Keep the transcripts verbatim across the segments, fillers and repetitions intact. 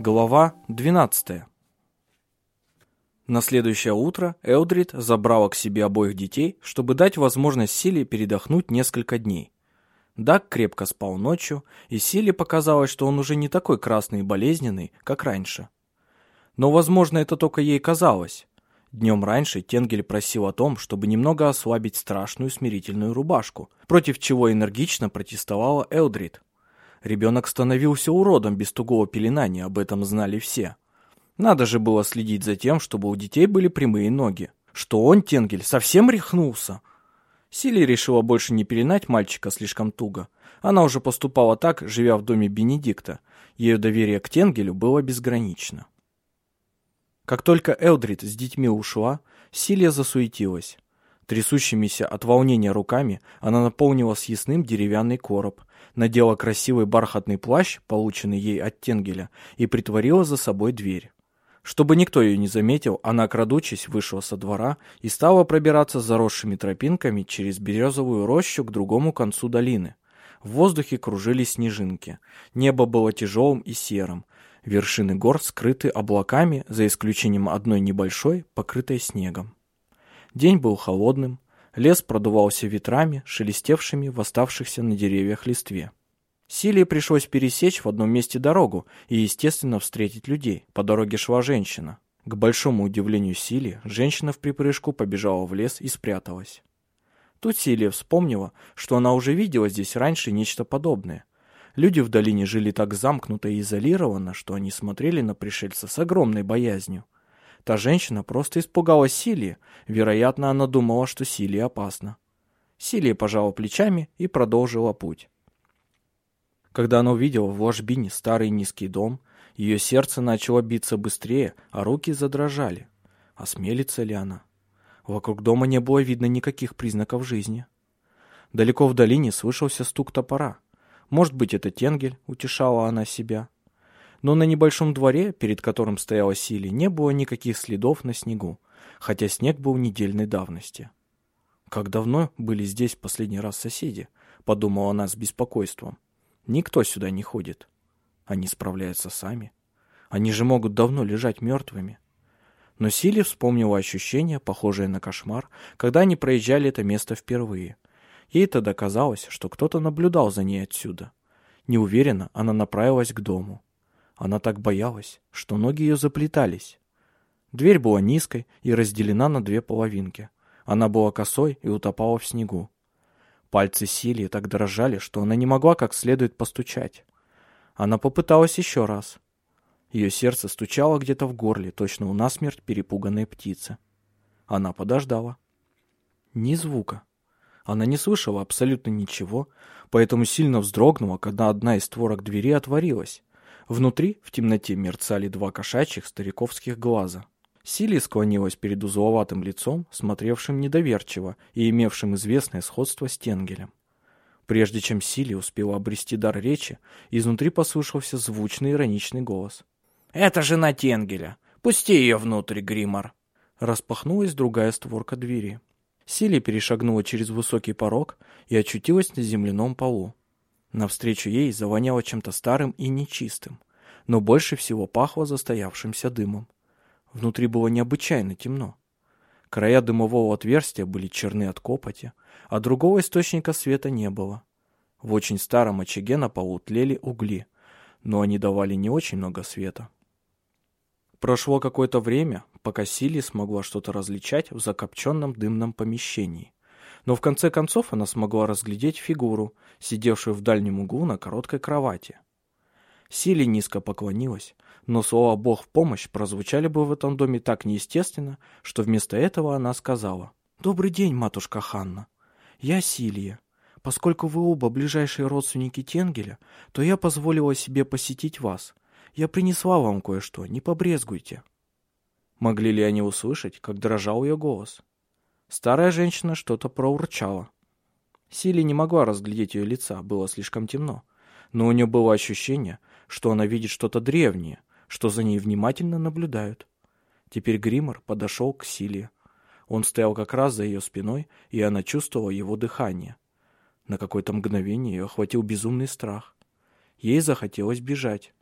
Глава двенадцатая. На следующее утро Элдрид забрала к себе обоих детей, чтобы дать возможность Силе передохнуть несколько дней. Даг крепко спал ночью, и Силе показалось, что он уже не такой красный и болезненный, как раньше. Но, возможно, это только ей казалось. Днем раньше Тенгель просил о том, чтобы немного ослабить страшную смирительную рубашку, против чего энергично протестовала Элдрид. Ребенок становился уродом без тугого пеленания, об этом знали все. Надо же было следить за тем, чтобы у детей были прямые ноги. Что он, Тенгель, совсем рехнулся? Силе решила больше не пеленать мальчика слишком туго. Она уже поступала так, живя в доме Бенедикта. Ее доверие к Тенгелю было безгранично. Как только Элдрид с детьми ушла, Силе засуетилась. Трясущимися от волнения руками она наполнила съестным деревянный короб, надела красивый бархатный плащ, полученный ей от Тенгеля, и притворила за собой дверь. Чтобы никто ее не заметил, она, крадучись, вышла со двора и стала пробираться заросшими тропинками через березовую рощу к другому концу долины. В воздухе кружились снежинки. Небо было тяжелым и серым. Вершины гор скрыты облаками, за исключением одной небольшой, покрытой снегом. День был холодным, лес продувался ветрами, шелестевшими в оставшихся на деревьях листве. Силе пришлось пересечь в одном месте дорогу и, естественно, встретить людей. По дороге шла женщина. К большому удивлению Силе, женщина вприпрыжку побежала в лес и спряталась. Тут Силе вспомнила, что она уже видела здесь раньше нечто подобное. Люди в долине жили так замкнуто и изолированно, что они смотрели на пришельца с огромной боязнью. Та женщина просто испугалась Силе, вероятно, она думала, что Силе опасно. Силе пожала плечами и продолжила путь. Когда она увидела в ложбине старый низкий дом, ее сердце начало биться быстрее, а руки задрожали. Осмелится ли она? Вокруг дома не было видно никаких признаков жизни. Далеко в долине слышался стук топора. Может быть, это Тенгель, утешала она себя. Но на небольшом дворе, перед которым стояла Силе, не было никаких следов на снегу, хотя снег был недельной давности. «Как давно были здесь последний раз соседи?» — подумала она с беспокойством. «Никто сюда не ходит. Они справляются сами. Они же могут давно лежать мертвыми». Но Силе вспомнила ощущение, похожее на кошмар, когда они проезжали это место впервые. Ей тогда казалось, что кто-то наблюдал за ней отсюда. Неуверенно она направилась к дому. Она так боялась, что ноги ее заплетались. Дверь была низкой и разделена на две половинки. Она была косой и утопала в снегу. Пальцы Силе так дрожали, что она не могла как следует постучать. Она попыталась еще раз. Ее сердце стучало где-то в горле, точно у насмерть перепуганной птицы. Она подождала. Ни звука. Она не слышала абсолютно ничего, поэтому сильно вздрогнула, когда одна из створок двери отворилась. Внутри в темноте мерцали два кошачьих стариковских глаза. Силе склонилась перед узловатым лицом, смотревшим недоверчиво и имевшим известное сходство с Тенгелем. Прежде чем Силе успела обрести дар речи, изнутри послышался звучный ироничный голос. «Это жена Тенгеля! Пусти ее внутрь, Гриммар!» Распахнулась другая створка двери. Силе перешагнула через высокий порог и очутилась на земляном полу. Навстречу ей завоняло чем-то старым и нечистым, но больше всего пахло застоявшимся дымом. Внутри было необычайно темно. Края дымового отверстия были черны от копоти, а другого источника света не было. В очень старом очаге на полу тлели угли, но они давали не очень много света. Прошло какое-то время, пока Силе смогла что-то различать в закопченном дымном помещении. Но в конце концов она смогла разглядеть фигуру, сидевшую в дальнем углу на короткой кровати. Силе низко поклонилась, но слова «Бог в помощь» прозвучали бы в этом доме так неестественно, что вместо этого она сказала: «Добрый день, матушка Ханна. Я Силия. Поскольку вы оба ближайшие родственники Тенгеля, то я позволила себе посетить вас. Я принесла вам кое-что, не побрезгуйте». Могли ли они услышать, как дрожал ее голос? Старая женщина что-то проурчала. Силе не могла разглядеть ее лица, было слишком темно, но у нее было ощущение, что она видит что-то древнее, что за ней внимательно наблюдают. Теперь Гриммар подошел к Силе. Он стоял как раз за ее спиной, и она чувствовала его дыхание. На какое-то мгновение ее охватил безумный страх. Ей захотелось бежать.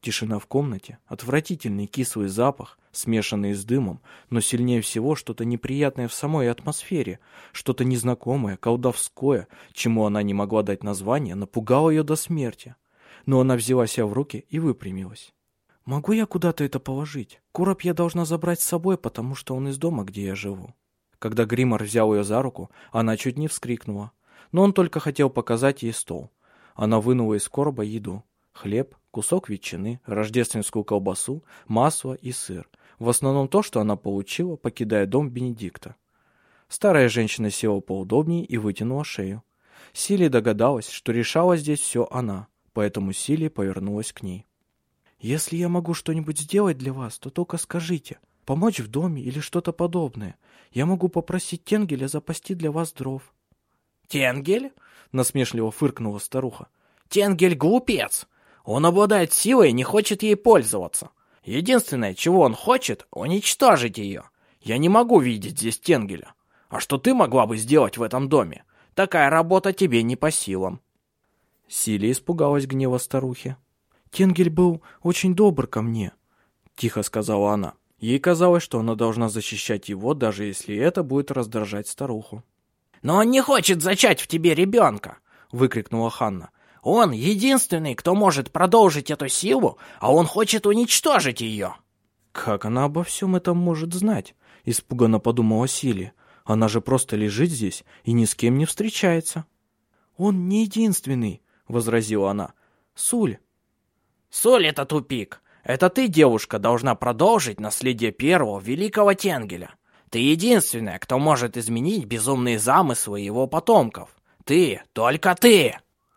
Тишина в комнате, отвратительный кислый запах, смешанный с дымом, но сильнее всего что-то неприятное в самой атмосфере, что-то незнакомое, колдовское, чему она не могла дать название, напугало ее до смерти. Но она взяла себя в руки и выпрямилась. «Могу я куда-то это положить? Короб я должна забрать с собой, потому что он из дома, где я живу». Когда Гриммор взял ее за руку, она чуть не вскрикнула. Но он только хотел показать ей стол. Она вынула из короба еду. Хлеб, кусок ветчины, рождественскую колбасу, масло и сыр. В основном то, что она получила, покидая дом Бенедикта. Старая женщина села поудобнее и вытянула шею. Силия догадалась, что решала здесь все она, поэтому Силия повернулась к ней. «Если я могу что-нибудь сделать для вас, то только скажите. Помочь в доме или что-то подобное. Я могу попросить Тенгеля запасти для вас дров». «Тенгель?» — насмешливо фыркнула старуха. «Тенгель глупец. Он обладает силой и не хочет ей пользоваться. Единственное, чего он хочет, уничтожить ее. Я не могу видеть здесь Тенгеля. А что ты могла бы сделать в этом доме? Такая работа тебе не по силам». Силия испугалась гнева старухи. «Тенгель был очень добр ко мне», — тихо сказала она. Ей казалось, что она должна защищать его, даже если это будет раздражать старуху. «Но он не хочет зачать в тебе ребенка!» — выкрикнула Ханна. «Он единственный, кто может продолжить эту силу, а он хочет уничтожить ее!» «Как она обо всем этом может знать?» — испуганно подумала Силия. «Она же просто лежит здесь и ни с кем не встречается». «Он не единственный», — возразила она. «Суль». «Суль — это тупик. Это ты, девушка, должна продолжить наследие первого великого Тенгеля. Ты единственная, кто может изменить безумные замыслы его потомков. Ты, только ты!»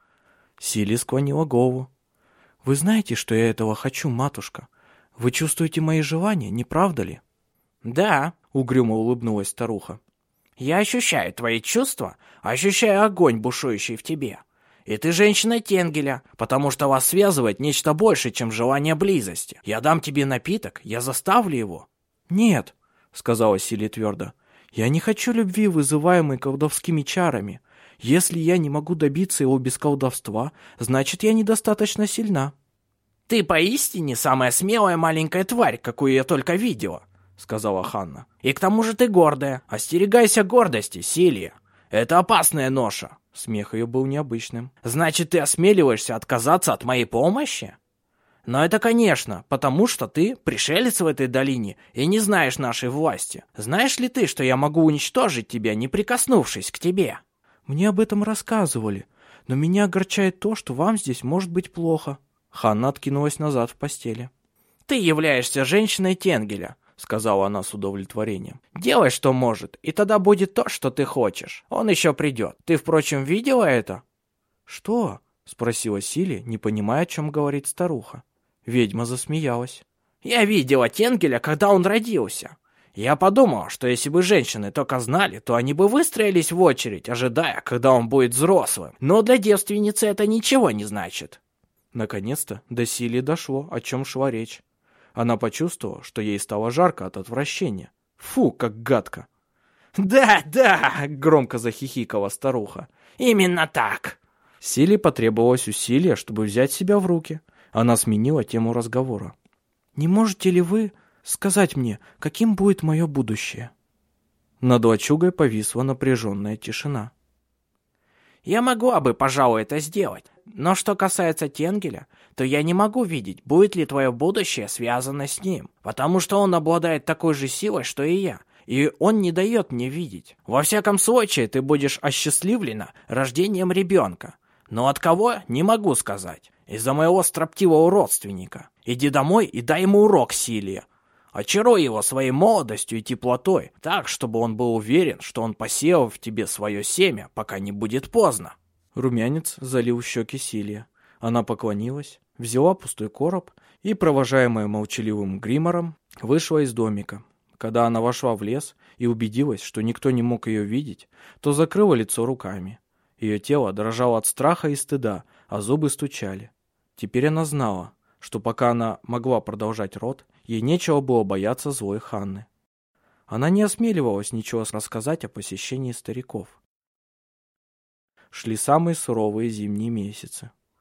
Силия склонила голову. «Вы знаете, что я этого хочу, матушка? Вы чувствуете мои желания, не правда ли?» «Да», — угрюмо улыбнулась старуха. «Я ощущаю твои чувства, ощущаю огонь, бушующий в тебе. И ты женщина Тенгеля, потому что вас связывает нечто больше, чем желание близости. Я дам тебе напиток, я заставлю его». «Нет», — сказала Силия твердо, — «я не хочу любви, вызываемой колдовскими чарами. Если я не могу добиться его без колдовства, значит, я недостаточно сильна». «Ты поистине самая смелая маленькая тварь, какую я только видела», — сказала Ханна. «И к тому же ты гордая. Остерегайся гордости, Силия. Это опасная ноша». Смех ее был необычным. «Значит, ты осмеливаешься отказаться от моей помощи? Но это, конечно, потому что ты пришелец в этой долине и не знаешь нашей власти. Знаешь ли ты, что я могу уничтожить тебя, не прикоснувшись к тебе?» «Мне об этом рассказывали, но меня огорчает то, что вам здесь может быть плохо». Ханна откинулась назад в постели. «Ты являешься женщиной Тенгеля», — сказала она с удовлетворением. «Делай, что может, и тогда будет то, что ты хочешь. Он еще придет. Ты, впрочем, видела это?» «Что?» — спросила Силия, не понимая, о чем говорит старуха. Ведьма засмеялась. «Я видела Тенгеля, когда он родился. Я подумал, что если бы женщины только знали, то они бы выстроились в очередь, ожидая, когда он будет взрослым. Но для девственницы это ничего не значит». Наконец-то до Силии дошло, о чем шла речь. Она почувствовала, что ей стало жарко от отвращения. Фу, как гадко. «Да, да!» — громко захихикала старуха. «Именно так!» Силии потребовалось усилие, чтобы взять себя в руки. Она сменила тему разговора. «Не можете ли вы сказать мне, каким будет мое будущее?» Над лачугой повисла напряженная тишина. «Я могла бы, пожалуй, это сделать. Но что касается Тенгеля, то я не могу видеть, будет ли твое будущее связано с ним, потому что он обладает такой же силой, что и я, и он не дает мне видеть. Во всяком случае, ты будешь осчастливлена рождением ребенка. Но от кого, не могу сказать. Из-за моего строптивого родственника. Иди домой и дай ему урок, Силия. Очаруй его своей молодостью и теплотой, так, чтобы он был уверен, что он посеял в тебе свое семя, пока не будет поздно». Румянец залил щеки Силия. Она поклонилась, взяла пустой короб и, провожаемая молчаливым Гриммором, вышла из домика. Когда она вошла в лес и убедилась, что никто не мог ее видеть, то закрыла лицо руками. Ее тело дрожало от страха и стыда, а зубы стучали. Теперь она знала, что пока она могла продолжать род, ей нечего было бояться злой Ханны. Она не осмеливалась ничего рассказать о посещении стариков. Шли самые суровые зимние месяцы.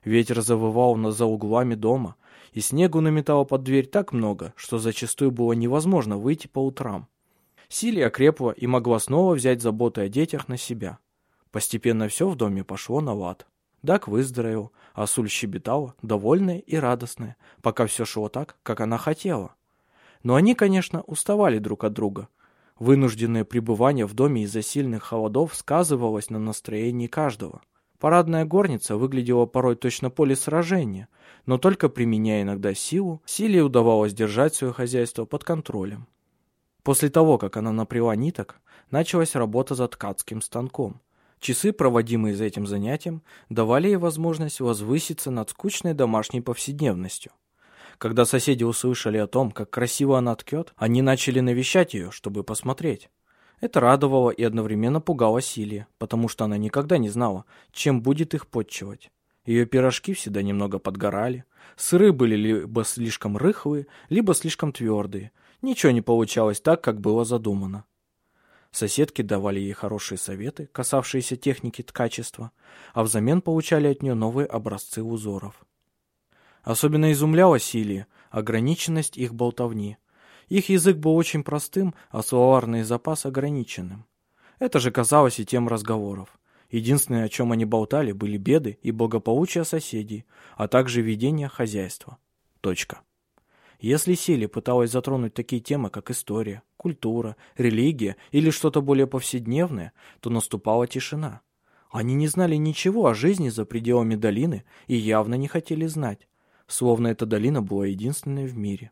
Ветер завывал на- за углами дома, и снегу наметало под дверь так много, что зачастую было невозможно выйти по утрам. Силия окрепла и могла снова взять заботы о детях на себя. Постепенно все в доме пошло на лад. Дак выздоровел, а Суль щебетала, довольная и радостная, пока все шло так, как она хотела. Но они, конечно, уставали друг от друга. Вынужденное пребывание в доме из-за сильных холодов сказывалось на настроении каждого. Парадная горница выглядела порой точно поле сражения, но только применяя иногда силу, Силе удавалось держать свое хозяйство под контролем. После того, как она наплела ниток, началась работа за ткацким станком. Часы, проводимые за этим занятием, давали ей возможность возвыситься над скучной домашней повседневностью. Когда соседи услышали о том, как красиво она ткет, они начали навещать ее, чтобы посмотреть. Это радовало и одновременно пугало Силия, потому что она никогда не знала, чем будет их подчивать. Ее пирожки всегда немного подгорали, сыры были либо слишком рыхлые, либо слишком твердые. Ничего не получалось так, как было задумано. Соседки давали ей хорошие советы, касавшиеся техники ткачества, а взамен получали от нее новые образцы узоров. Особенно изумляла Силия ограниченность их болтовни. Их язык был очень простым, а словарный запас ограниченным. Это же казалось и тем разговоров. Единственное, о чем они болтали, были беды и благополучие соседей, а также ведение хозяйства. Точка. Если Силия пыталась затронуть такие темы, как история, культура, религия или что-то более повседневное, то наступала тишина. Они не знали ничего о жизни за пределами долины и явно не хотели знать, словно эта долина была единственной в мире.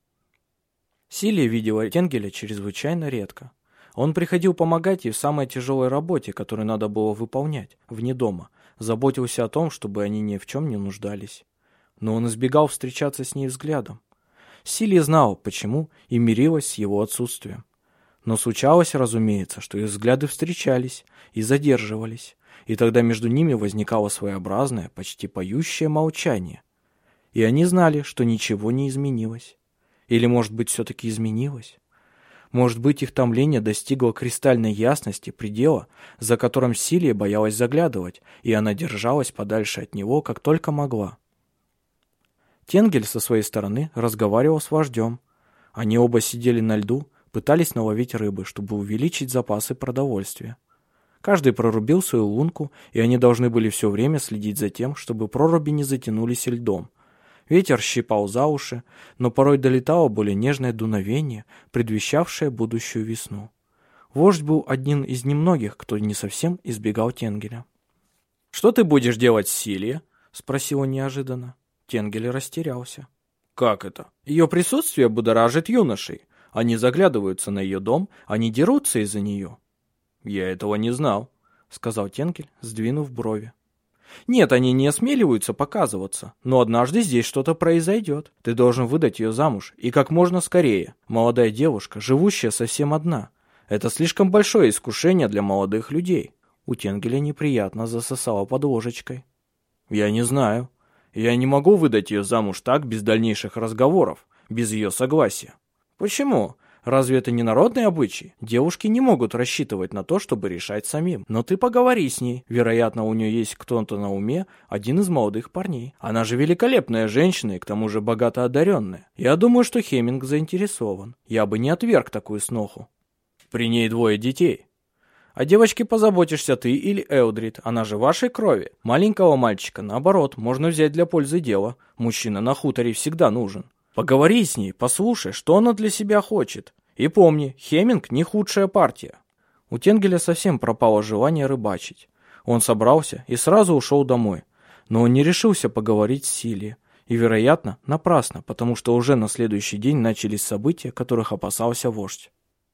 Силия видела Тенгеля чрезвычайно редко. Он приходил помогать ей в самой тяжелой работе, которую надо было выполнять, вне дома, заботился о том, чтобы они ни в чем не нуждались. Но он избегал встречаться с ней взглядом. Силия знала, почему, и мирилась с его отсутствием. Но случалось, разумеется, что их взгляды встречались и задерживались, и тогда между ними возникало своеобразное, почти поющее молчание. И они знали, что ничего не изменилось. Или, может быть, все-таки изменилось? Может быть, их томление достигло кристальной ясности предела, за которым Силия боялась заглядывать, и она держалась подальше от него, как только могла. Тенгель со своей стороны разговаривал с вождем. Они оба сидели на льду, пытались наловить рыбы, чтобы увеличить запасы продовольствия. Каждый прорубил свою лунку, и они должны были все время следить за тем, чтобы проруби не затянулись льдом. Ветер щипал за уши, но порой долетало более нежное дуновение, предвещавшее будущую весну. Вождь был одним из немногих, кто не совсем избегал Тенгеля. «Что ты будешь делать с Силией?» — спросил он неожиданно. Тенгель растерялся. «Как это? Ее присутствие будоражит юношей. Они заглядываются на ее дом, они дерутся из-за нее». «Я этого не знал», — сказал Тенгель, сдвинув брови. «Нет, они не осмеливаются показываться, но однажды здесь что-то произойдет. Ты должен выдать ее замуж, и как можно скорее. Молодая девушка, живущая совсем одна. Это слишком большое искушение для молодых людей». У Тенгеля неприятно засосало под ложечкой. «Я не знаю. Я не могу выдать ее замуж так, без дальнейших разговоров, без ее согласия». «Почему? Разве это не народный обычай? Девушки не могут рассчитывать на то, чтобы решать самим. Но ты поговори с ней. Вероятно, у нее есть кто-то на уме, один из молодых парней. Она же великолепная женщина и к тому же богато одаренная. Я думаю, что Хеминг заинтересован. Я бы не отверг такую сноху. При ней двое детей. О девочке позаботишься ты или Элдрид, она же вашей крови. Маленького мальчика, наоборот, можно взять для пользы дела. Мужчина на хуторе всегда нужен. Поговори с ней, послушай, что она для себя хочет. И помни, Хеминг не худшая партия». У Тенгеля совсем пропало желание рыбачить. Он собрался и сразу ушел домой. Но он не решился поговорить с Силией. И, вероятно, напрасно, потому что уже на следующий день начались события, которых опасался вождь.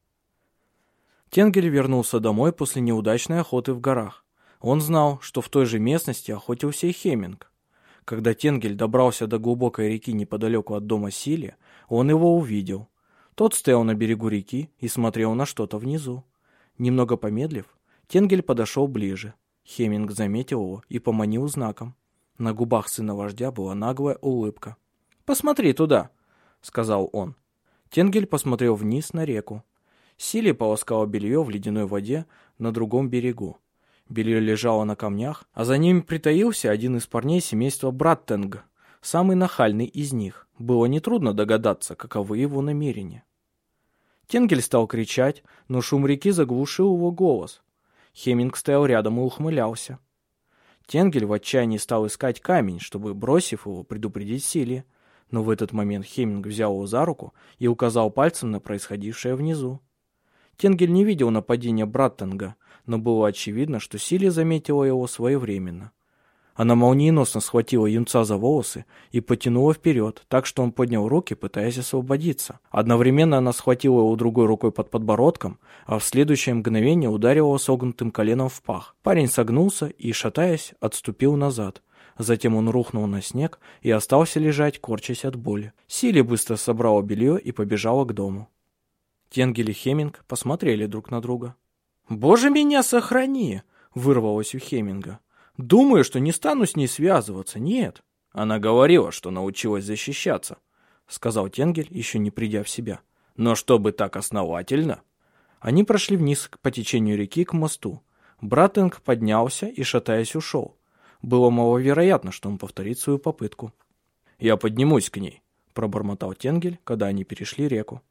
Тенгель вернулся домой после неудачной охоты в горах. Он знал, что в той же местности охотился и Хеминг. Когда Тенгель добрался до глубокой реки неподалеку от дома Силия, он его увидел. Тот стоял на берегу реки и смотрел на что-то внизу. Немного помедлив, Тенгель подошел ближе. Хеминг заметил его и поманил знаком. На губах сына вождя была наглая улыбка. «Посмотри туда», — сказал он. Тенгель посмотрел вниз на реку. Силия полоскала белье в ледяной воде на другом берегу. Белье лежало на камнях, а за ними притаился один из парней семейства Браттенг, самый нахальный из них. Было нетрудно догадаться, каковы его намерения. Тенгель стал кричать, но шум реки заглушил его голос. Хеминг стоял рядом и ухмылялся. Тенгель в отчаянии стал искать камень, чтобы, бросив его, предупредить Силия. Но в этот момент Хеминг взял его за руку и указал пальцем на происходившее внизу. Тенгель не видел нападения Браттенга, но было очевидно, что Силия заметила его своевременно. Она молниеносно схватила юнца за волосы и потянула вперед, так что он поднял руки, пытаясь освободиться. Одновременно она схватила его другой рукой под подбородком, а в следующее мгновение ударила согнутым коленом в пах. Парень согнулся и, шатаясь, отступил назад. Затем он рухнул на снег и остался лежать, корчась от боли. Силия быстро собрала белье и побежала к дому. Тенгель и Хеминг посмотрели друг на друга. «Боже, меня сохрани!» — вырвалось у Хеминга. «Думаю, что не стану с ней связываться, нет». «Она говорила, что научилась защищаться», — сказал Тенгель, еще не придя в себя. «Но чтобы так основательно...» Они прошли вниз по течению реки к мосту. Браттенг поднялся и, шатаясь, ушел. Было маловероятно, что он повторит свою попытку. «Я поднимусь к ней», — пробормотал Тенгель, когда они перешли реку.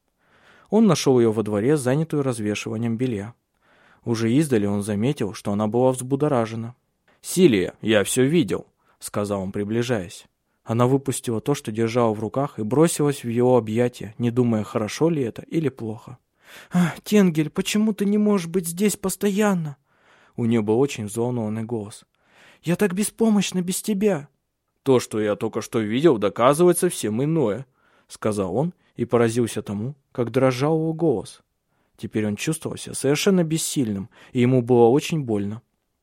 Он нашел ее во дворе, занятую развешиванием белья. Уже издали он заметил, что она была взбудоражена. «Силия, я все видел», — сказал он, приближаясь. Она выпустила то, что держала в руках, и бросилась в его объятия, не думая, хорошо ли это или плохо. «Ах, Тенгель, почему ты не можешь быть здесь постоянно?» У нее был очень взволнованный голос. «Я так беспомощна без тебя». «То, что я только что видел, доказывает совсем иное», — сказал он и поразился тому, как дрожал его голос. Теперь он чувствовал себя совершенно бессильным, и ему было очень больно.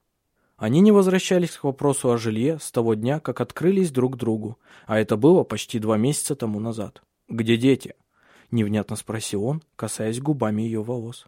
Они не возвращались к вопросу о жилье с того дня, как открылись друг другу, а это было почти два месяца тому назад. «Где дети?» — невнятно спросил он, касаясь губами ее волос.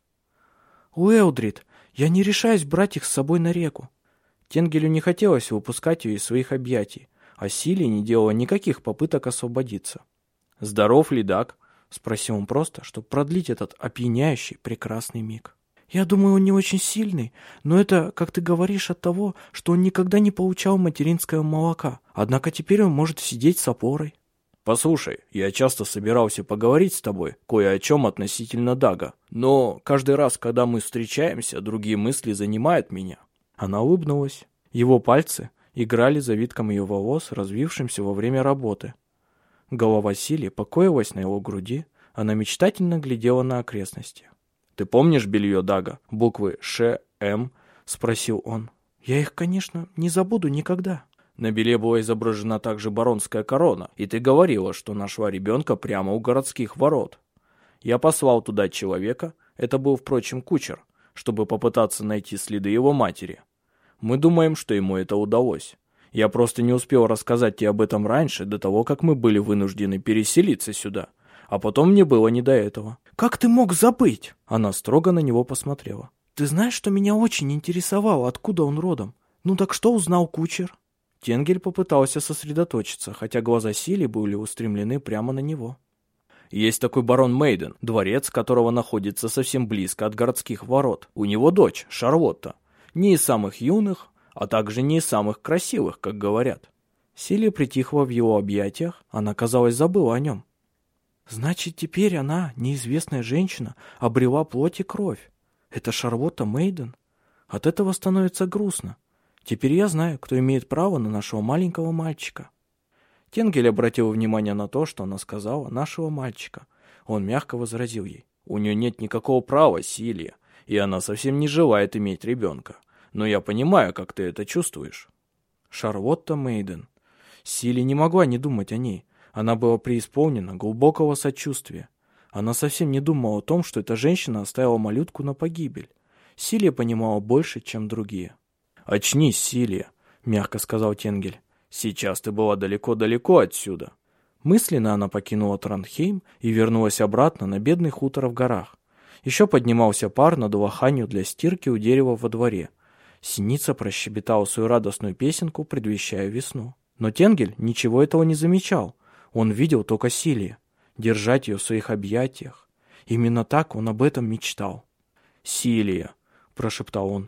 «У Элдрид. Я не решаюсь брать их с собой на реку». Тенгелю не хотелось выпускать ее из своих объятий, а Силия не делала никаких попыток освободиться. «Здоров ли Даг?» — спросил он просто, чтобы продлить этот опьяняющий прекрасный миг. «Я думаю, он не очень сильный, но это, как ты говоришь, от того, что он никогда не получал материнского молока. Однако теперь он может сидеть с опорой». «Послушай, я часто собирался поговорить с тобой кое о чем относительно Дага, но каждый раз, когда мы встречаемся, другие мысли занимают меня». Она улыбнулась. Его пальцы играли завитком ее волос, развившимся во время работы. Голова Силии покоилась на его груди, она мечтательно глядела на окрестности. «Ты помнишь белье Дага? Буквы Ш, М?» — спросил он. «Я их, конечно, не забуду никогда». «На белье была изображена также баронская корона, и ты говорила, что нашла ребенка прямо у городских ворот. Я послал туда человека, это был, впрочем, кучер, чтобы попытаться найти следы его матери. Мы думаем, что ему это удалось. Я просто не успел рассказать тебе об этом раньше, до того, как мы были вынуждены переселиться сюда. А потом мне было не до этого». «Как ты мог забыть?» Она строго на него посмотрела. «Ты знаешь, что меня очень интересовало, откуда он родом? Ну так что узнал кучер?» Тенгель попытался сосредоточиться, хотя глаза Силии были устремлены прямо на него. «Есть такой барон Мейден, дворец которого находится совсем близко от городских ворот. У него дочь, Шарлотта. Не из самых юных, а также не из самых красивых, как говорят». Силия притихла в его объятиях, она, казалось, забыла о нем. «Значит, теперь она, неизвестная женщина, обрела плоть и кровь. Это Шарлотта Мейден? От этого становится грустно. Теперь я знаю, кто имеет право на нашего маленького мальчика». Тенгель обратил внимание на то, что она сказала «нашего мальчика». Он мягко возразил ей. «У нее нет никакого права, Силия, и она совсем не желает иметь ребенка. Но я понимаю, как ты это чувствуешь». Шарлотта Мейден. Силия не могла не думать о ней. Она была преисполнена глубокого сочувствия. Она совсем не думала о том, что эта женщина оставила малютку на погибель. Силия понимала больше, чем другие. «Очнись, Силия», — мягко сказал Тенгель. «Сейчас ты была далеко-далеко отсюда». Мысленно она покинула Транхейм и вернулась обратно на бедный хутор в горах. Еще поднимался пар над лоханью для стирки у дерева во дворе. Синица прощебетала свою радостную песенку, предвещая весну. Но Тенгель ничего этого не замечал. Он видел только Силию, держать ее в своих объятиях. Именно так он об этом мечтал. «Силия», — прошептал он, —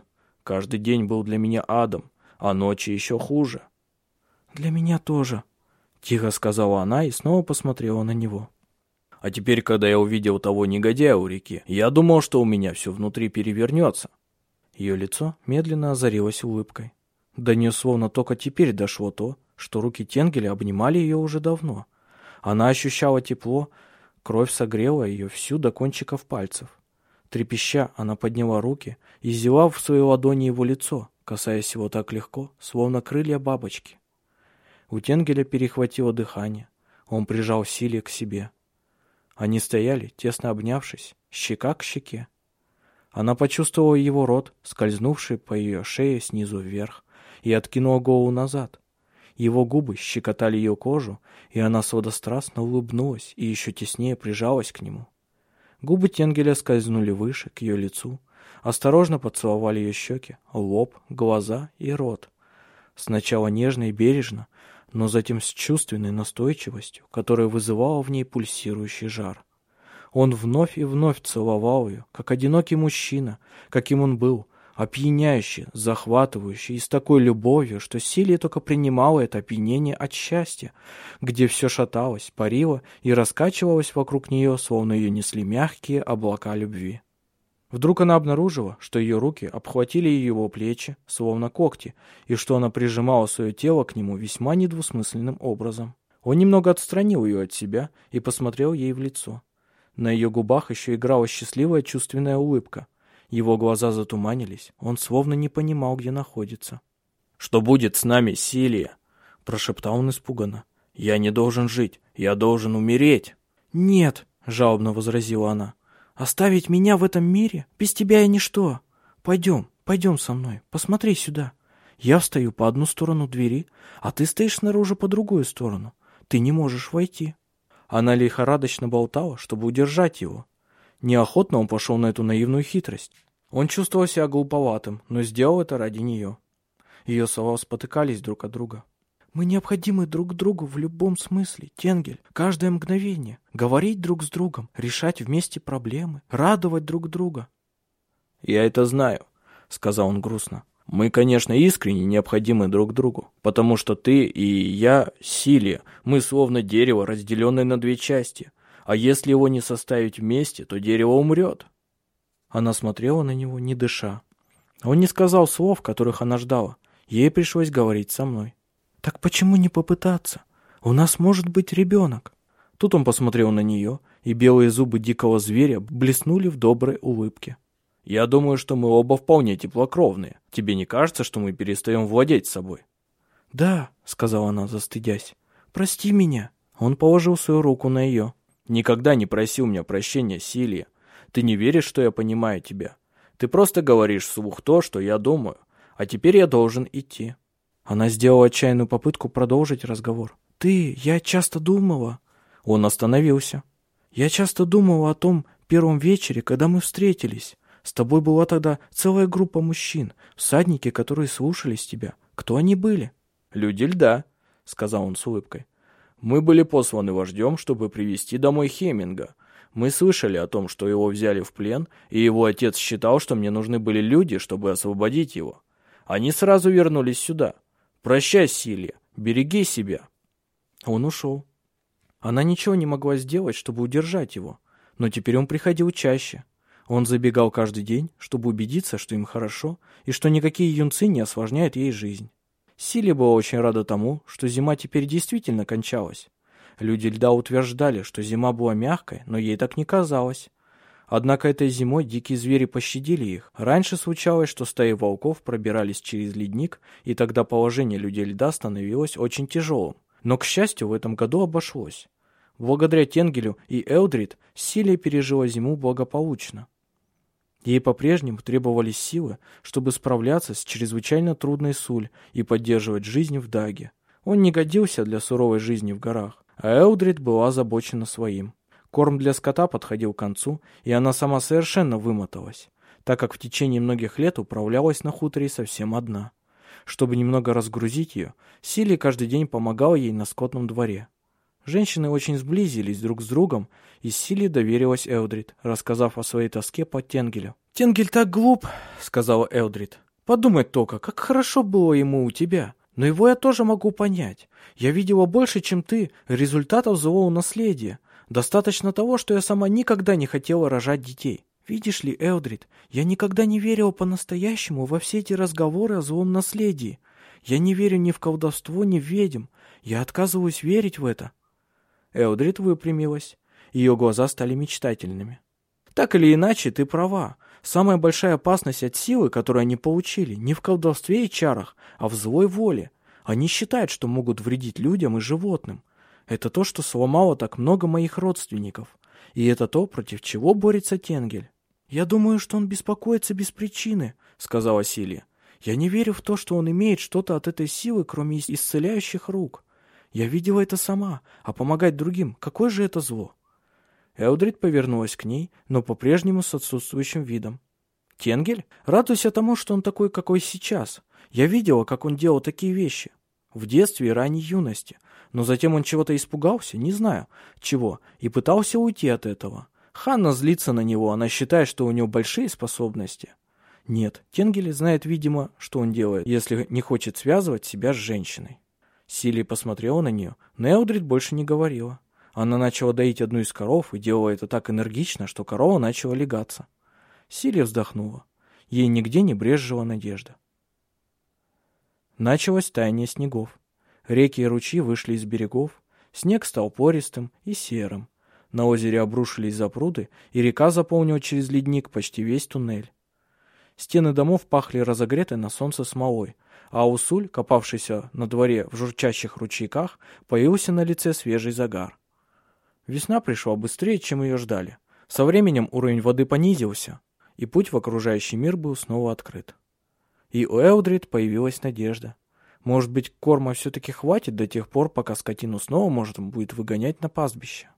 Каждый день был для меня адом, а ночи еще хуже». «Для меня тоже», — тихо сказала она и снова посмотрела на него. «А теперь, когда я увидел того негодяя у реки, я думал, что у меня все внутри перевернется». Ее лицо медленно озарилось улыбкой. До нее словно только теперь дошло то, что руки Тенгеля обнимали ее уже давно. Она ощущала тепло, кровь согрела ее всю до кончиков пальцев. Трепеща, она подняла руки и взяла в свои ладони его лицо, касаясь его так легко, словно крылья бабочки. У Тенгеля перехватило дыхание. Он прижал Силе к себе. Они стояли, тесно обнявшись, щека к щеке. Она почувствовала его рот, скользнувший по ее шее снизу вверх, и откинула голову назад. Его губы щекотали ее кожу, и она сладострастно улыбнулась и еще теснее прижалась к нему. Губы Тенгеля скользнули выше, к ее лицу, осторожно поцеловали ее щеки, лоб, глаза и рот. Сначала нежно и бережно, но затем с чувственной настойчивостью, которая вызывала в ней пульсирующий жар. Он вновь и вновь целовал ее, как одинокий мужчина, каким он был, опьяняющий, захватывающий и с такой любовью, что Силия только принимала это опьянение от счастья, где все шаталось, парило и раскачивалось вокруг нее, словно ее несли мягкие облака любви. Вдруг она обнаружила, что ее руки обхватили его плечи, словно когти, и что она прижимала свое тело к нему весьма недвусмысленным образом. Он немного отстранил ее от себя и посмотрел ей в лицо. На ее губах еще играла счастливая чувственная улыбка. Его глаза затуманились, он словно не понимал, где находится. «Что будет с нами, Силия?» – прошептал он испуганно. «Я не должен жить, я должен умереть». «Нет», – жалобно возразила она. «Оставить меня в этом мире? Без тебя я ничто. Пойдем, пойдем со мной, посмотри сюда. Я встаю по одну сторону двери, а ты стоишь снаружи по другую сторону. Ты не можешь войти». Она лихорадочно болтала, чтобы удержать его. Неохотно он пошел на эту наивную хитрость. Он чувствовал себя глуповатым, но сделал это ради нее. Ее слова спотыкались друг от друга. «Мы необходимы друг другу в любом смысле, Тенгель, каждое мгновение. Говорить друг с другом, решать вместе проблемы, радовать друг друга». «Я это знаю», — сказал он грустно. «Мы, конечно, искренне необходимы друг другу, потому что ты и я, Силия, мы словно дерево, разделенное на две части. А если его не составить вместе, то дерево умрет». Она смотрела на него, не дыша. Он не сказал слов, которых она ждала. Ей пришлось говорить со мной. «Так почему не попытаться? У нас может быть ребенок». Тут он посмотрел на нее, и белые зубы дикого зверя блеснули в доброй улыбке. «Я думаю, что мы оба вполне теплокровные. Тебе не кажется, что мы перестаем владеть собой?» «Да», — сказала она, застыдясь. «Прости меня». Он положил свою руку на ее. «Никогда не проси у меня прощения, Силия. Ты не веришь, что я понимаю тебя. Ты просто говоришь вслух то, что я думаю. А теперь я должен идти». Она сделала отчаянную попытку продолжить разговор. «Ты, я часто думала...» Он остановился. «Я часто думала о том первом вечере, когда мы встретились. С тобой была тогда целая группа мужчин, всадники, которые слушались тебя. Кто они были?» «Люди льда», — сказал он с улыбкой. «Мы были посланы вождем, чтобы привести домой Хеминга. Мы слышали о том, что его взяли в плен, и его отец считал, что мне нужны были люди, чтобы освободить его. Они сразу вернулись сюда. Прощай, Силия, береги себя». Он ушел. Она ничего не могла сделать, чтобы удержать его, но теперь он приходил чаще. Он забегал каждый день, чтобы убедиться, что им хорошо, и что никакие юнцы не осложняют ей жизнь. Силия была очень рада тому, что зима теперь действительно кончалась. Люди льда утверждали, что зима была мягкой, но ей так не казалось. Однако этой зимой дикие звери пощадили их. Раньше случалось, что стаи волков пробирались через ледник, и тогда положение людей льда становилось очень тяжелым. Но, к счастью, в этом году обошлось. Благодаря Тенгелю и Элдрид Силия пережила зиму благополучно. Ей по-прежнему требовались силы, чтобы справляться с чрезвычайно трудной Суль и поддерживать жизнь в Даге. Он не годился для суровой жизни в горах, а Элдрид была озабочена своим. Корм для скота подходил к концу, и она сама совершенно вымоталась, так как в течение многих лет управлялась на хуторе совсем одна. Чтобы немного разгрузить ее, Силия каждый день помогала ей на скотном дворе. Женщины очень сблизились друг с другом, и Силия доверилась Элдрид, рассказав о своей тоске по Тенгелю. «Тенгель так глуп», — сказала Элдрид. Подумать только, как хорошо было ему у тебя. Но его я тоже могу понять. Я видела больше, чем ты, результатов злого наследия. Достаточно того, что я сама никогда не хотела рожать детей. Видишь ли, Элдрид, я никогда не верила по-настоящему во все эти разговоры о злом наследии. Я не верю ни в колдовство, ни в ведьм. Я отказываюсь верить в это. Элдрид выпрямилась. Ее глаза стали мечтательными. Так или иначе, ты права. Самая большая опасность от силы, которую они получили, не в колдовстве и чарах, а в злой воле. Они считают, что могут вредить людям и животным. Это то, что сломало так много моих родственников. И это то, против чего борется Тенгель. «Я думаю, что он беспокоится без причины», — сказала Силия. «Я не верю в то, что он имеет что-то от этой силы, кроме исцеляющих рук. Я видела это сама, а помогать другим — какое же это зло?» Элдрид повернулась к ней, но по-прежнему с отсутствующим видом. «Тенгель? Радуйся тому, что он такой, какой сейчас. Я видела, как он делал такие вещи. В детстве и ранней юности. Но затем он чего-то испугался, не знаю чего, и пытался уйти от этого. Ханна злится на него, она считает, что у него большие способности. Нет, Тенгель знает, видимо, что он делает, если не хочет связывать себя с женщиной». Силия посмотрела на нее, но Элдрид больше не говорила. Она начала доить одну из коров и делала это так энергично, что корова начала легаться. Силия вздохнула. Ей нигде не брезжила надежда. Началось таяние снегов. Реки и ручьи вышли из берегов. Снег стал пористым и серым. На озере обрушились запруды, и река заполнила через ледник почти весь туннель. Стены домов пахли разогретой на солнце смолой, а Усуль, копавшийся на дворе в журчащих ручейках, появился на лице свежий загар. Весна пришла быстрее, чем ее ждали. Со временем уровень воды понизился, и путь в окружающий мир был снова открыт. И у Элдрид появилась надежда. Может быть, корма все-таки хватит до тех пор, пока скотину снова можно будет выгонять на пастбище.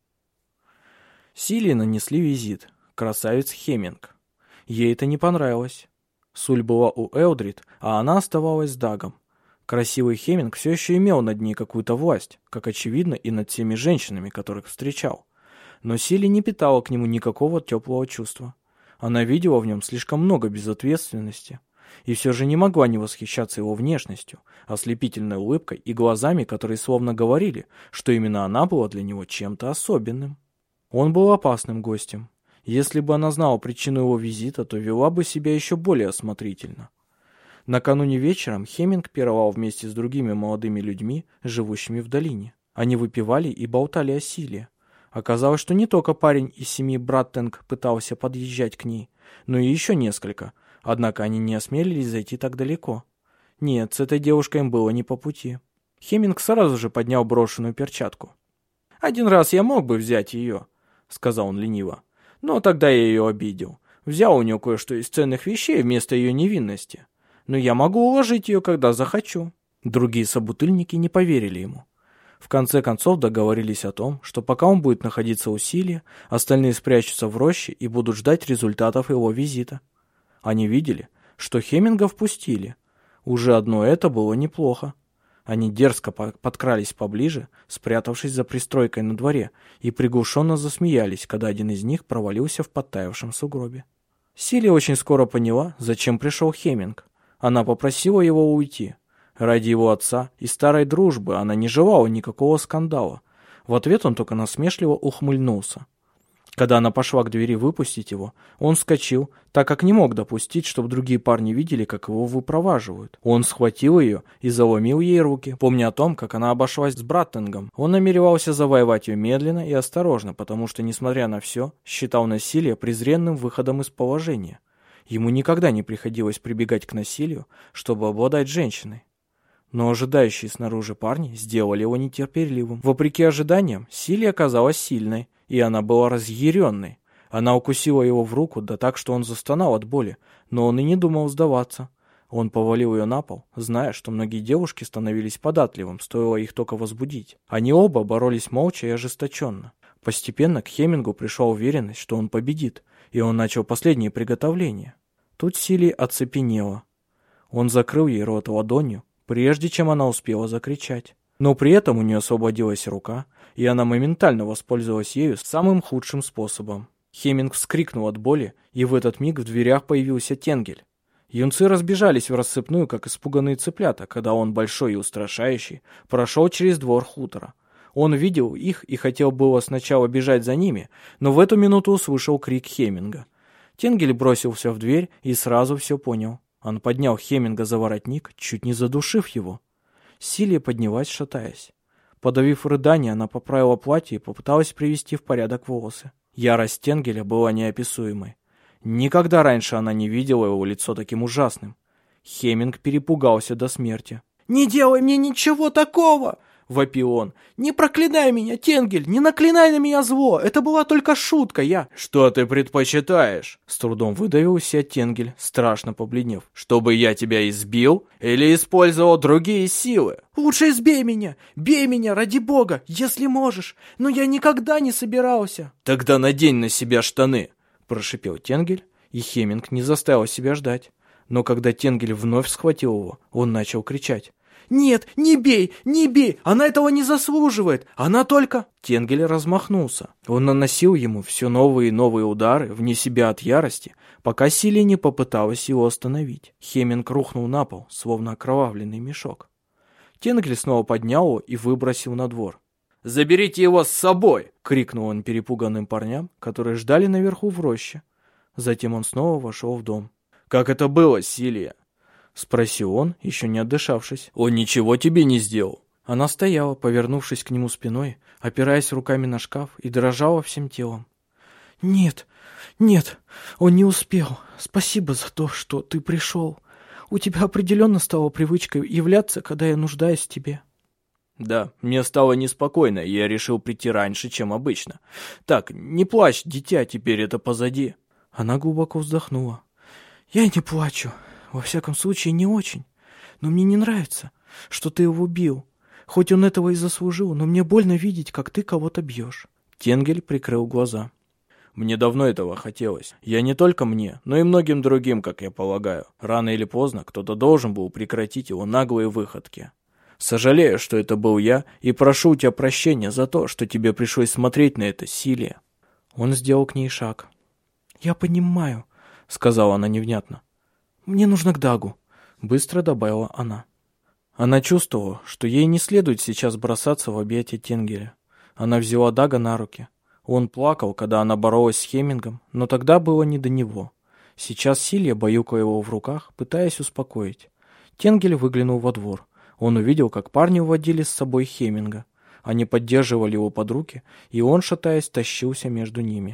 Силии нанесли визит. Красавец Хеминг. Ей это не понравилось. Суль была у Элдрид, а она оставалась с Дагом. Красивый Хеминг все еще имел над ней какую-то власть, как очевидно и над всеми женщинами, которых встречал. Но Силия не питала к нему никакого теплого чувства. Она видела в нем слишком много безответственности. И все же не могла не восхищаться его внешностью, ослепительной улыбкой и глазами, которые словно говорили, что именно она была для него чем-то особенным. Он был опасным гостем. Если бы она знала причину его визита, то вела бы себя еще более осмотрительно. Накануне вечером Хеминг пировал вместе с другими молодыми людьми, живущими в долине. Они выпивали и болтали о Силе. Оказалось, что не только парень из семьи Браттенг пытался подъезжать к ней, но и еще несколько, однако они не осмелились зайти так далеко. Нет, с этой девушкой им было не по пути. Хеминг сразу же поднял брошенную перчатку. «Один раз я мог бы взять ее», — сказал он лениво, — «но тогда я ее обидел. Взял у нее кое-что из ценных вещей вместо ее невинности. Но я могу уложить ее, когда захочу». Другие собутыльники не поверили ему. В конце концов договорились о том, что пока он будет находиться у Силии, остальные спрячутся в роще и будут ждать результатов его визита. Они видели, что Хеминга впустили. Уже одно это было неплохо. Они дерзко подкрались поближе, спрятавшись за пристройкой на дворе, и приглушенно засмеялись, когда один из них провалился в подтаявшем сугробе. Силия очень скоро поняла, зачем пришел Хеминг. Она попросила его уйти. Ради его отца и старой дружбы она не желала никакого скандала. В ответ он только насмешливо ухмыльнулся. Когда она пошла к двери выпустить его, он вскочил, так как не мог допустить, чтобы другие парни видели, как его выпроваживают. Он схватил ее и заломил ей руки, помня о том, как она обошлась с Браттенгом. Он намеревался завоевать ее медленно и осторожно, потому что, несмотря на все, считал насилие презренным выходом из положения. Ему никогда не приходилось прибегать к насилию, чтобы обладать женщиной. Но ожидающие снаружи парни сделали его нетерпеливым. Вопреки ожиданиям, Силия оказалась сильной, и она была разъяренной. Она укусила его в руку, да так, что он застонал от боли, но он и не думал сдаваться. Он повалил ее на пол, зная, что многие девушки становились податливым, стоило их только возбудить. Они оба боролись молча и ожесточенно. Постепенно к Хемингу пришла уверенность, что он победит, и он начал последние приготовления. Тут Силия оцепенела. Он закрыл ей рот ладонью, прежде чем она успела закричать. Но при этом у нее освободилась рука, и она моментально воспользовалась ею самым худшим способом. Хеминг вскрикнул от боли, и в этот миг в дверях появился Тенгель. Юнцы разбежались в рассыпную, как испуганные цыплята, когда он, большой и устрашающий, прошел через двор хутора. Он видел их и хотел было сначала бежать за ними, но в эту минуту услышал крик Хеминга. Тенгель бросился в дверь и сразу все понял. Он поднял Хеминга за воротник, чуть не задушив его. Силия поднялась, шатаясь. Подавив рыдание, она поправила платье и попыталась привести в порядок волосы. Ярость Тенгеля была неописуемой. Никогда раньше она не видела его лицо таким ужасным. Хеминг перепугался до смерти. «Не делай мне ничего такого!» — вопил он. «Не проклинай меня, Тенгель! Не наклинай на меня зло! Это была только шутка, я...» «Что ты предпочитаешь?» — с трудом выдавил из себя Тенгель, страшно побледнев. «Чтобы я тебя избил или использовал другие силы?» «Лучше избей меня! Бей меня, ради бога, если можешь! Но я никогда не собирался!» «Тогда надень на себя штаны!» — прошипел Тенгель, и Хеминг не заставил себя ждать. Но когда Тенгель вновь схватил его, он начал кричать. «Нет, не бей, не бей! Она этого не заслуживает! Она только...» Тенгель размахнулся. Он наносил ему все новые и новые удары, вне себя от ярости, пока Силия не попыталась его остановить. Хеминг рухнул на пол, словно окровавленный мешок. Тенгель снова поднял его и выбросил на двор. «Заберите его с собой!» — крикнул он перепуганным парням, которые ждали наверху в роще. Затем он снова вошел в дом. «Как это было, Силия?» — спросил он, еще не отдышавшись. «Он ничего тебе не сделал?» Она стояла, повернувшись к нему спиной, опираясь руками на шкаф и дрожала всем телом. «Нет, нет, он не успел. Спасибо за то, что ты пришел. У тебя определенно стала привычкой являться, когда я нуждаюсь в тебе». «Да, мне стало неспокойно, и я решил прийти раньше, чем обычно. Так, не плачь, дитя, теперь это позади». Она глубоко вздохнула. «Я не плачу. Во всяком случае, не очень. Но мне не нравится, что ты его убил. Хоть он этого и заслужил, но мне больно видеть, как ты кого-то бьешь». Тенгель прикрыл глаза. «Мне давно этого хотелось. Я не только мне, но и многим другим, как я полагаю. Рано или поздно кто-то должен был прекратить его наглые выходки. Сожалею, что это был я, и прошу у тебя прощения за то, что тебе пришлось смотреть на это, Силия». Он сделал к ней шаг. «Я понимаю», — сказала она невнятно. «Мне нужно к Дагу», — быстро добавила она. Она чувствовала, что ей не следует сейчас бросаться в объятия Тенгеля. Она взяла Дага на руки. Он плакал, когда она боролась с Хемингом, но тогда было не до него. Сейчас Силия баюкала его в руках, пытаясь успокоить. Тенгель выглянул во двор. Он увидел, как парни уводили с собой Хеминга. Они поддерживали его под руки, и он, шатаясь, тащился между ними.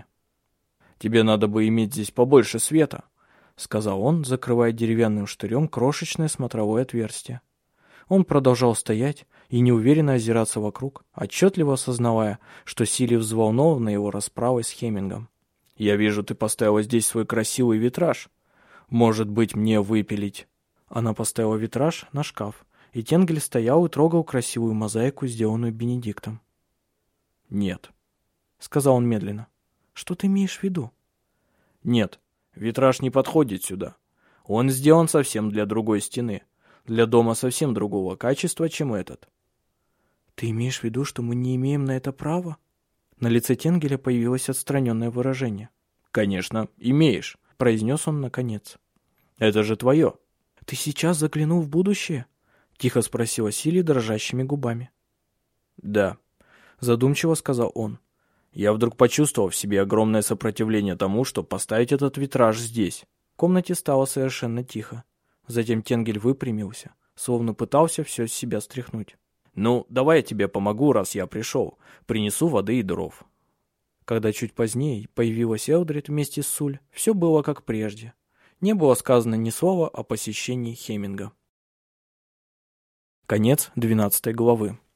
«Тебе надо бы иметь здесь побольше света», — сказал он, закрывая деревянным штырем крошечное смотровое отверстие. Он продолжал стоять и неуверенно озираться вокруг, отчетливо осознавая, что Силия взволнована его расправой с Хемингом. «Я вижу, ты поставила здесь свой красивый витраж. Может быть, мне выпилить?» Она поставила витраж на шкаф, и Тенгель стоял и трогал красивую мозаику, сделанную Бенедиктом. «Нет», — сказал он медленно. «Что ты имеешь в виду?» «Нет, витраж не подходит сюда. Он сделан совсем для другой стены, для дома совсем другого качества, чем этот». «Ты имеешь в виду, что мы не имеем на это права?» На лице Тенгеля появилось отстраненное выражение. «Конечно, имеешь», — произнес он наконец. «Это же твое». «Ты сейчас заглянул в будущее?» — тихо спросила Силия дрожащими губами. «Да», — задумчиво сказал он. «Я вдруг почувствовал в себе огромное сопротивление тому, чтобы поставить этот витраж здесь». В комнате стало совершенно тихо. Затем Тенгель выпрямился, словно пытался все с себя стряхнуть. «Ну, давай я тебе помогу, раз я пришел. Принесу воды и дров». Когда чуть позднее появилась Элдрид вместе с Суль, все было как прежде. Не было сказано ни слова о посещении Хеминга. Конец двенадцатой главы.